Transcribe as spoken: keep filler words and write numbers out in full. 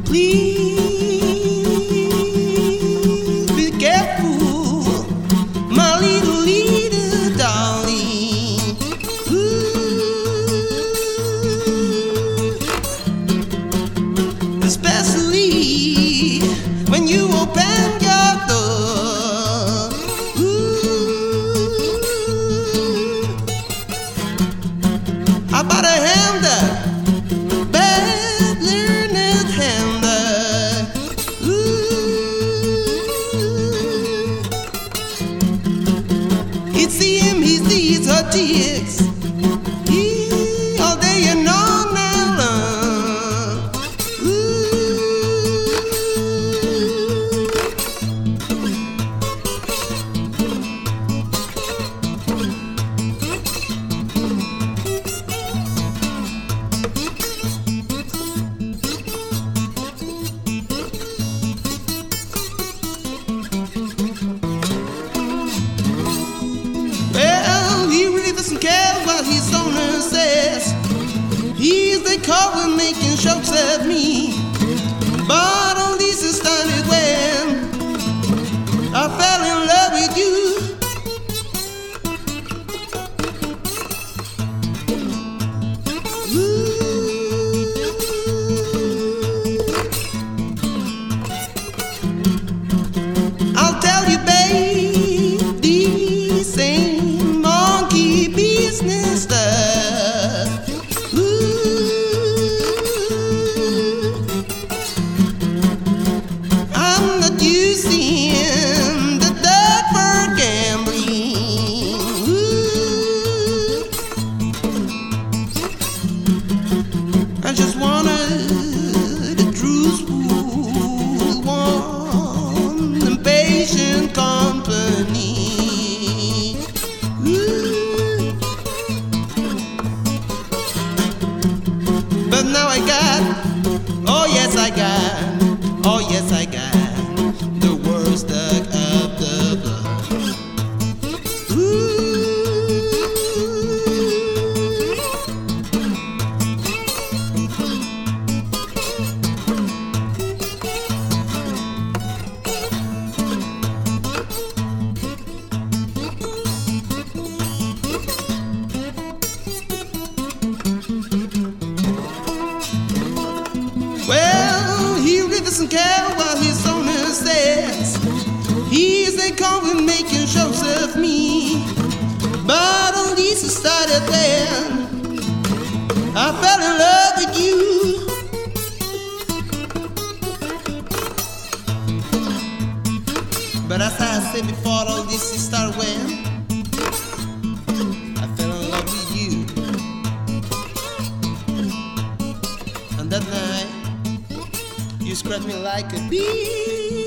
Please be careful, my little, little darling. Ooh. Especially when you open your door. Ooh. I bought a handle, bad learned handle. Ooh. It seems he sees her tears all day and all night long. Well, he really doesn't care what his owner says. He's the cover making jokes at me. But all this started when I fell in love with you. Ooh. I'll tell you, babe, this ain't monkey business stuff. I'm not using the dirt for gambling. Ooh. I just wanted a truthful, warm, and patient company. Ooh. But now I got, oh yes I got, oh yes I got the worst stuck up the blood. Ooh. Well, he really doesn't care what his owner says. He's a cover making shows of me. But all this started when I fell in love with you. But as I said before, all this started when I fell in love with you. And that night you scratched me like a bee.